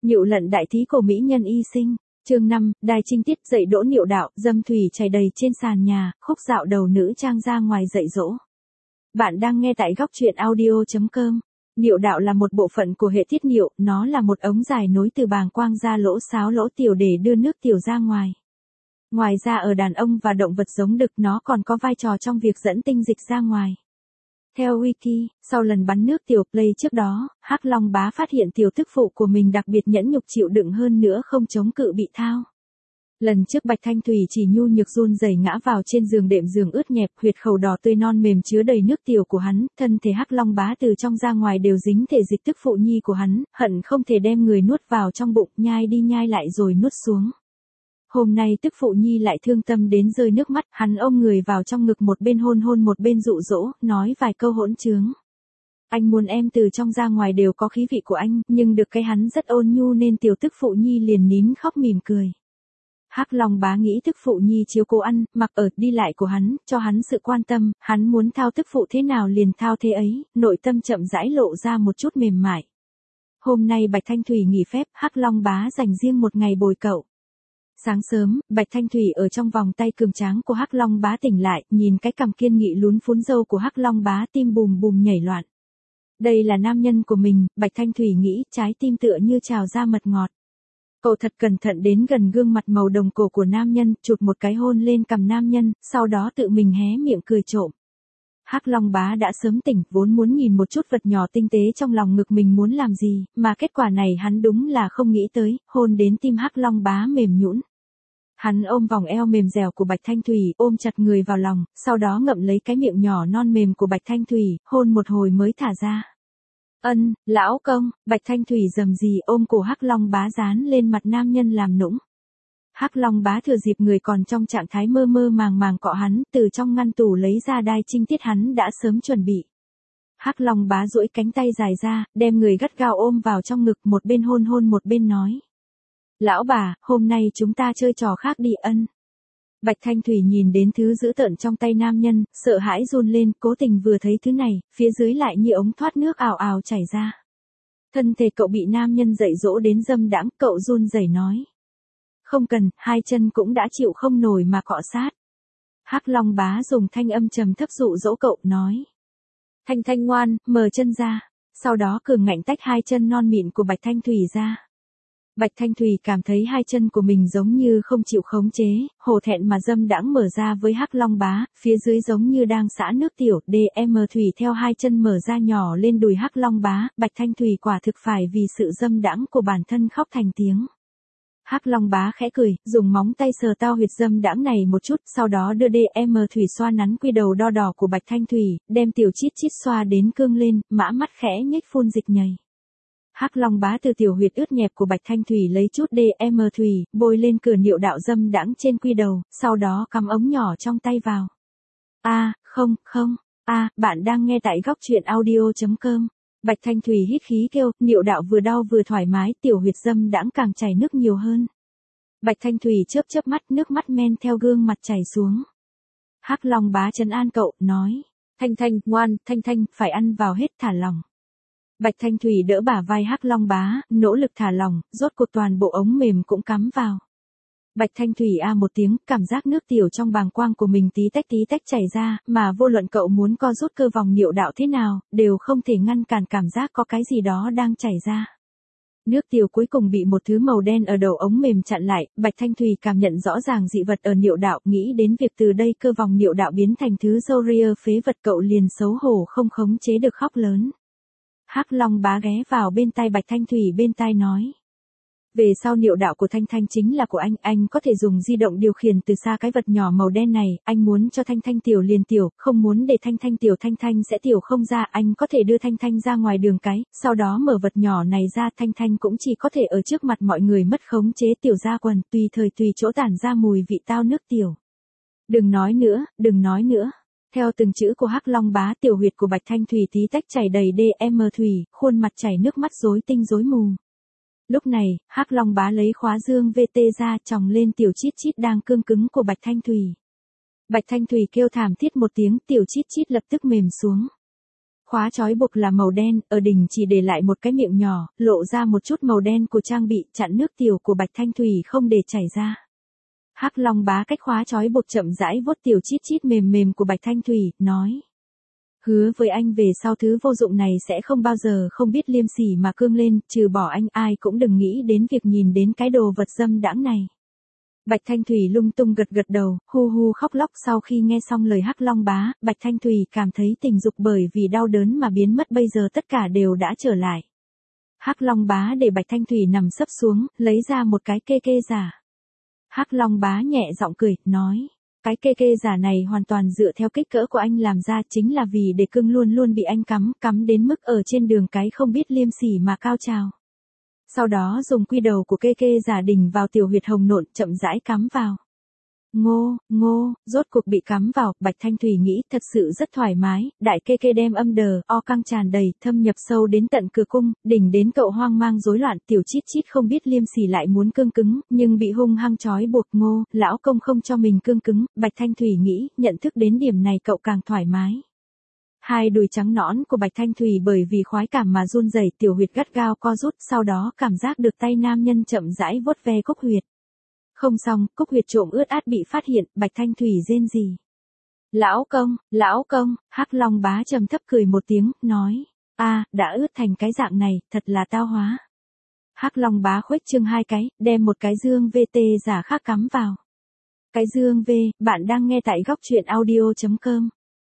Nhựu lận đại thí cổ mỹ nhân y sinh. Chương 5, đài trinh tiết dạy dỗ Niệu đạo, dâm thủy chảy đầy trên sàn nhà, khúc dạo đầu nữ trang ra ngoài dạy dỗ. Bạn đang nghe tại góc truyện audio.com. Niệu đạo là một bộ phận của hệ tiết niệu, nó là một ống dài nối từ bàng quang ra lỗ sáo lỗ tiểu để đưa nước tiểu ra ngoài. Ngoài ra ở đàn ông và động vật giống đực nó còn có vai trò trong việc dẫn tinh dịch ra ngoài. Theo Wiki, sau lần bắn nước tiểu play trước đó, Hắc Long Bá phát hiện tiểu tức phụ của mình đặc biệt nhẫn nhục chịu đựng hơn nữa không chống cự bị thao. Lần trước Bạch Thanh Thủy chỉ nhu nhược run rẩy ngã vào trên giường đệm giường ướt nhẹp, huyệt khẩu đỏ tươi non mềm chứa đầy nước tiểu của hắn, thân thể Hắc Long Bá từ trong ra ngoài đều dính thể dịch tức phụ nhi của hắn, hận không thể đem người nuốt vào trong bụng, nhai đi nhai lại rồi nuốt xuống. Hôm nay tức phụ nhi lại thương tâm đến rơi nước mắt, hắn ôm người vào trong ngực một bên hôn hôn một bên dụ dỗ, nói vài câu hỗn trướng. Anh muốn em từ trong ra ngoài đều có khí vị của anh, nhưng được cái hắn rất ôn nhu nên tiểu tức phụ nhi liền nín khóc mỉm cười. Hắc Long Bá nghĩ tức phụ nhi chiếu cố ăn, mặc ở, đi lại của hắn, cho hắn sự quan tâm, hắn muốn thao tức phụ thế nào liền thao thế ấy, nội tâm chậm rãi lộ ra một chút mềm mại. Hôm nay Bạch Thanh Thủy nghỉ phép, Hắc Long Bá dành riêng một ngày bồi cậu. Sáng sớm, Bạch Thanh Thủy ở trong vòng tay cường tráng của Hắc Long Bá tỉnh lại, nhìn cái cằm kiên nghị lún phún râu của Hắc Long Bá tim bùm bùm nhảy loạn. Đây là nam nhân của mình, Bạch Thanh Thủy nghĩ, trái tim tựa như trào ra mật ngọt. Cậu thật cẩn thận đến gần gương mặt màu đồng cổ của nam nhân, chụp một cái hôn lên cằm nam nhân, sau đó tự mình hé miệng cười trộm. Hắc Long Bá đã sớm tỉnh, vốn muốn nhìn một chút vật nhỏ tinh tế trong lòng ngực mình muốn làm gì, mà kết quả này hắn đúng là không nghĩ tới, hôn đến tim Hắc Long Bá mềm nhũn. Hắn ôm vòng eo mềm dẻo của Bạch Thanh Thủy, ôm chặt người vào lòng, sau đó ngậm lấy cái miệng nhỏ non mềm của Bạch Thanh Thủy, hôn một hồi mới thả ra. Lão công, Bạch Thanh Thủy rầm rì ôm cổ Hắc Long Bá dán lên mặt nam nhân làm nũng. Hắc Long Bá thừa dịp người còn trong trạng thái mơ mơ màng màng cọ hắn, từ trong ngăn tủ lấy ra đai trinh tiết hắn đã sớm chuẩn bị. Hắc Long Bá duỗi cánh tay dài ra, đem người gắt gao ôm vào trong ngực, một bên hôn hôn một bên nói. Lão bà, hôm nay chúng ta chơi trò khác đi ân. Bạch Thanh Thủy nhìn đến thứ dữ tợn trong tay nam nhân, sợ hãi run lên, cố tình vừa thấy thứ này, phía dưới lại như ống thoát nước ào ào chảy ra. Thân thể cậu bị nam nhân dạy dỗ đến dâm đãng, cậu run rẩy nói. Không cần, hai chân cũng đã chịu không nổi mà cọ sát. Hắc Long Bá dùng thanh âm trầm thấp dụ dỗ cậu, nói. Thanh Thanh ngoan, mở chân ra. Sau đó cường ngạnh tách hai chân non mịn của Bạch Thanh Thủy ra. Bạch Thanh Thủy cảm thấy hai chân của mình giống như không chịu khống chế, hổ thẹn mà dâm đãng mở ra với Hắc Long Bá, phía dưới giống như đang xả nước tiểu, DM Thủy theo hai chân mở ra nhỏ lên đùi Hắc Long Bá, Bạch Thanh Thủy quả thực phải vì sự dâm đãng của bản thân khóc thành tiếng. Hắc Long Bá khẽ cười, dùng móng tay sờ tao huyệt dâm đãng này một chút, sau đó đưa DM Thủy xoa nắn quy đầu đo đỏ của Bạch Thanh Thủy, đem tiểu chít chít xoa đến cương lên, mã mắt khẽ nhếch phun dịch nhầy. Hắc Long Bá từ tiểu huyệt ướt nhẹp của Bạch Thanh Thủy lấy chút DM Thủy, bôi lên cửa niệu đạo dâm đãng trên quy đầu, sau đó cắm ống nhỏ trong tay vào. Bạn đang nghe tại góc truyện audio.com. Bạch Thanh Thủy hít khí kêu, niệu đạo vừa đau vừa thoải mái, tiểu huyệt dâm đãng càng chảy nước nhiều hơn. Bạch Thanh Thủy chớp chớp mắt, nước mắt men theo gương mặt chảy xuống. Hắc Long Bá trấn an cậu, nói. Thanh Thanh, ngoan, Thanh Thanh, phải ăn vào hết, thả lỏng. Bạch Thanh Thủy đỡ bả vai Hắc Long Bá, nỗ lực thả lỏng, rốt cuộc toàn bộ ống mềm cũng cắm vào. Bạch Thanh Thủy một tiếng, cảm giác nước tiểu trong bàng quang của mình tí tách chảy ra, mà vô luận cậu muốn co rút cơ vòng niệu đạo thế nào, đều không thể ngăn cản cảm giác có cái gì đó đang chảy ra. Nước tiểu cuối cùng bị một thứ màu đen ở đầu ống mềm chặn lại, Bạch Thanh Thủy cảm nhận rõ ràng dị vật ở niệu đạo, nghĩ đến việc từ đây cơ vòng niệu đạo biến thành thứ râu ria phế vật, cậu liền xấu hổ không khống chế được khóc lớn. Hắc Long Bá ghé vào bên tai Bạch Thanh Thủy bên tai nói. Về sau niệu đạo của Thanh Thanh chính là của anh có thể dùng di động điều khiển từ xa cái vật nhỏ màu đen này, anh muốn cho Thanh Thanh tiểu liền tiểu, không muốn để Thanh Thanh sẽ tiểu không ra, anh có thể đưa Thanh Thanh ra ngoài đường cái, sau đó mở vật nhỏ này ra, Thanh Thanh cũng chỉ có thể ở trước mặt mọi người mất khống chế tiểu ra quần, tùy thời tùy chỗ tản ra mùi vị tao nước tiểu. Đừng nói nữa. Theo từng chữ của Hắc Long Bá, tiểu huyệt của Bạch Thanh Thủy tí tách chảy đầy DM Thủy, khuôn mặt chảy nước mắt rối tinh rối mù. Lúc này, Hắc Long Bá lấy khóa dương VT ra, chòng lên tiểu chít chít đang cương cứng của Bạch Thanh Thủy. Bạch Thanh Thủy kêu thảm thiết một tiếng, tiểu chít chít lập tức mềm xuống. Khóa trói buộc là màu đen, ở đỉnh chỉ để lại một cái miệng nhỏ, lộ ra một chút màu đen của trang bị, chặn nước tiểu của Bạch Thanh Thủy không để chảy ra. Hắc Long Bá cách khóa trói buộc chậm rãi vuốt tiểu chít chít mềm mềm của Bạch Thanh Thủy, nói. Hứa với anh về sau thứ vô dụng này sẽ không bao giờ không biết liêm sỉ mà cương lên, trừ bỏ anh ai cũng đừng nghĩ đến việc nhìn đến cái đồ vật dâm đãng này. Bạch Thanh Thủy lung tung gật gật đầu, hu hu khóc lóc. Sau khi nghe xong lời Hắc Long Bá, Bạch Thanh Thủy cảm thấy tình dục bởi vì đau đớn mà biến mất bây giờ tất cả đều đã trở lại. Hắc Long Bá để Bạch Thanh Thủy nằm sấp xuống, lấy ra một cái kê kê giả. Hắc Long Bá nhẹ giọng cười, nói. Cái kê kê giả này hoàn toàn dựa theo kích cỡ của anh làm ra, chính là vì để cưng luôn luôn bị anh cắm đến mức ở trên đường cái không biết liêm sỉ mà cao trào. Sau đó dùng quy đầu của kê kê giả đỉnh vào tiểu huyệt hồng nộn, chậm rãi cắm vào. Ngô, rốt cuộc bị cắm vào, Bạch Thanh Thủy nghĩ thật sự rất thoải mái, đại kê kê đem âm đờ, o căng tràn đầy, thâm nhập sâu đến tận cửa cung, đỉnh đến cậu hoang mang rối loạn, tiểu chít chít không biết liêm sỉ lại muốn cương cứng, nhưng bị hung hăng trói buộc. Ngô, lão công không cho mình cương cứng, Bạch Thanh Thủy nghĩ, nhận thức đến điểm này cậu càng thoải mái. Hai đùi trắng nõn của Bạch Thanh Thủy bởi vì khoái cảm mà run rẩy, tiểu huyệt gắt gao co rút, sau đó cảm giác được tay nam nhân chậm rãi vuốt ve cúc huyệt. Không xong, cúc huyệt trộm ướt át bị phát hiện, Bạch Thanh Thủy rên rỉ. Lão công, Hắc Long Bá trầm thấp cười một tiếng, nói, đã ướt thành cái dạng này, thật là tao hóa. Hắc Long Bá khuếch trương hai cái, đem một cái dương VT giả khác cắm vào. Cái dương V, bạn đang nghe tại góc truyện audio.com.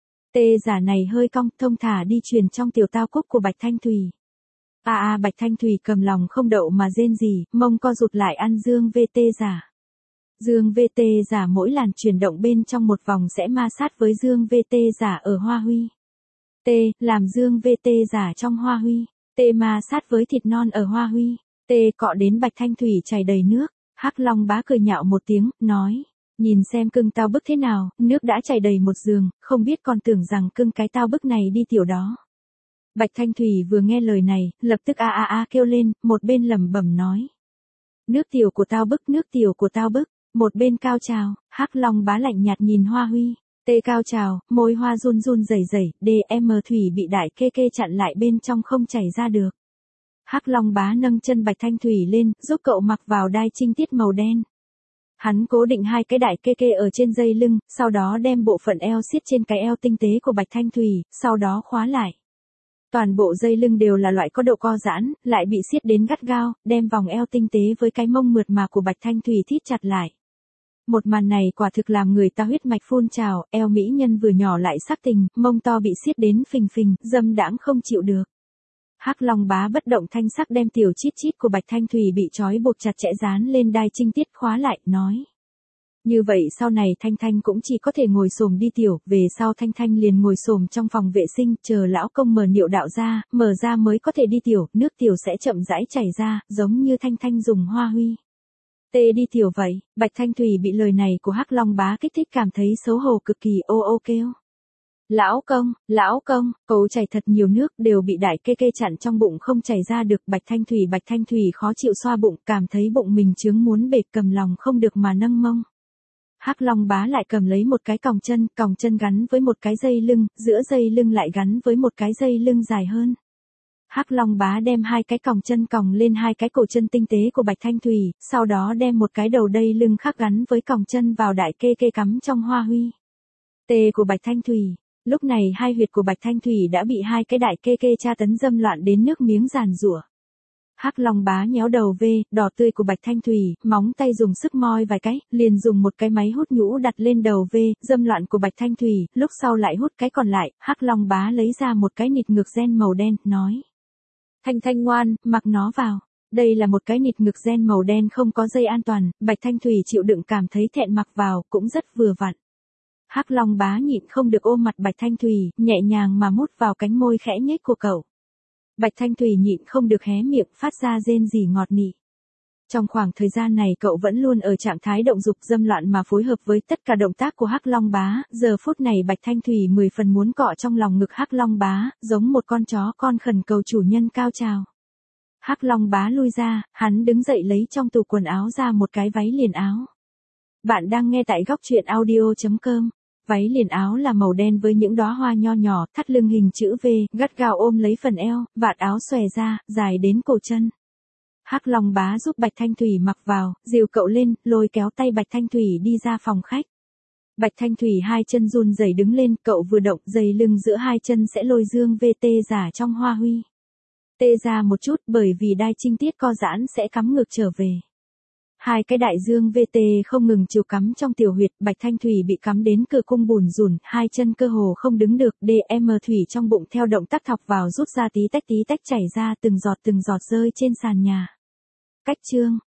Tê giả này hơi cong, thông thả đi truyền trong tiểu tao cúc của Bạch Thanh Thủy. Bạch Thanh Thủy cầm lòng không đậu mà rên rỉ, mông co rụt lại ăn dương VT giả. Dương VT giả mỗi làn chuyển động bên trong một vòng sẽ ma sát với dương VT giả ở hoa huy. T, làm dương VT giả trong hoa huy. T ma sát với thịt non ở hoa huy. T cọ đến Bạch Thanh Thủy chảy đầy nước. Hắc Long Bá cười nhạo một tiếng, nói. Nhìn xem cưng tao bức thế nào, nước đã chảy đầy một giường, không biết còn tưởng rằng cưng cái tao bức này đi tiểu đó. Bạch Thanh Thủy vừa nghe lời này, lập tức kêu lên, một bên lẩm bẩm nói. Nước tiểu của tao bức. Một bên cao trào, Hắc Long Bá lạnh nhạt nhìn Hoa Huy. Tê cao trào, môi hoa run run rẩy rẩy, DM Thủy bị đại kê kê chặn lại bên trong không chảy ra được. Hắc Long Bá nâng chân Bạch Thanh Thủy lên, giúp cậu mặc vào đai trinh tiết màu đen. Hắn cố định hai cái đại kê kê ở trên dây lưng, sau đó đem bộ phận eo siết trên cái eo tinh tế của Bạch Thanh Thủy, sau đó khóa lại. Toàn bộ dây lưng đều là loại có độ co giãn, lại bị siết đến gắt gao, đem vòng eo tinh tế với cái mông mượt mà của Bạch Thanh Thủy thít chặt lại. Một màn này quả thực làm người ta huyết mạch phun trào, eo mỹ nhân vừa nhỏ lại sắc tình, mông to bị siết đến phình phình, dâm đãng không chịu được. Hắc Long Bá bất động thanh sắc đem tiểu chít chít của Bạch Thanh Thủy bị trói buộc chặt chẽ dán lên đai trinh tiết khóa lại, nói. Như vậy sau này Thanh Thanh cũng chỉ có thể ngồi xổm đi tiểu, về sau Thanh Thanh liền ngồi xổm trong phòng vệ sinh, chờ lão công mở niệu đạo ra, mở ra mới có thể đi tiểu, nước tiểu sẽ chậm rãi chảy ra, giống như Thanh Thanh dùng Hoa Huy. Tê đi tiểu vậy, Bạch Thanh Thủy bị lời này của Hắc Long Bá kích thích cảm thấy xấu hổ cực kỳ, ô kêu. Lão công, cậu chảy thật nhiều nước, đều bị đại kê kê chặn trong bụng không chảy ra được. Bạch Thanh Thủy khó chịu xoa bụng, cảm thấy bụng mình chướng muốn bể, cầm lòng không được mà nâng mông. Hắc Long Bá lại cầm lấy một cái còng chân gắn với một cái dây lưng, giữa dây lưng lại gắn với một cái dây lưng dài hơn. Hắc Long Bá đem hai cái còng chân còng lên hai cái cổ chân tinh tế của Bạch Thanh Thủy, sau đó đem một cái đầu dây lưng khác gắn với còng chân vào đại kê kê cắm trong Hoa Huy. Tê của Bạch Thanh Thủy. Lúc này hai huyệt của Bạch Thanh Thủy đã bị hai cái đại kê kê tra tấn dâm loạn đến nước miếng giàn giụa. Hắc Long Bá nhéo đầu đỏ tươi của Bạch Thanh Thủy, móng tay dùng sức moi vài cái, liền dùng một cái máy hút nhũ đặt lên đầu dâm loạn của Bạch Thanh Thủy, lúc sau lại hút cái còn lại. Hắc Long Bá lấy ra một cái nịt ngực gen màu đen, nói. Thanh ngoan, mặc nó vào. Đây là một cái nịt ngực gen màu đen không có dây an toàn, Bạch Thanh Thủy chịu đựng cảm thấy thẹn mặc vào, cũng rất vừa vặn. Hắc Long Bá nhịn không được ôm mặt Bạch Thanh Thủy, nhẹ nhàng mà mút vào cánh môi khẽ nhếch của cậu. Bạch Thanh Thủy nhịn không được hé miệng phát ra rên rỉ ngọt nị. Trong khoảng thời gian này cậu vẫn luôn ở trạng thái động dục dâm loạn mà phối hợp với tất cả động tác của Hắc Long Bá, giờ phút này Bạch Thanh Thủy 10 phần muốn cọ trong lòng ngực Hắc Long Bá, giống một con chó con khẩn cầu chủ nhân cao trào. Hắc Long Bá lui ra, hắn đứng dậy lấy trong tủ quần áo ra một cái váy liền áo. Bạn đang nghe tại góc truyện audio.com. Váy liền áo là màu đen với những đóa hoa nho nhỏ, thắt lưng hình chữ V, gắt gao ôm lấy phần eo, vạt áo xòe ra, dài đến cổ chân. Hắc Long Bá giúp Bạch Thanh Thủy mặc vào, dìu cậu lên, lôi kéo tay Bạch Thanh Thủy đi ra phòng khách. Bạch Thanh Thủy hai chân run rẩy đứng lên, cậu vừa động, giày lưng giữa hai chân sẽ lôi dương VT giả trong hoa huy. Tê ra một chút bởi vì đai trinh tiết co giãn sẽ cắm ngược trở về. Hai cái đại dương VT không ngừng chiều cắm trong tiểu huyệt, Bạch Thanh Thủy bị cắm đến cửa cung bùn rùn, hai chân cơ hồ không đứng được, DM thủy trong bụng theo động tác thọc vào rút ra tí tách chảy ra từng giọt rơi trên sàn nhà. Cách chương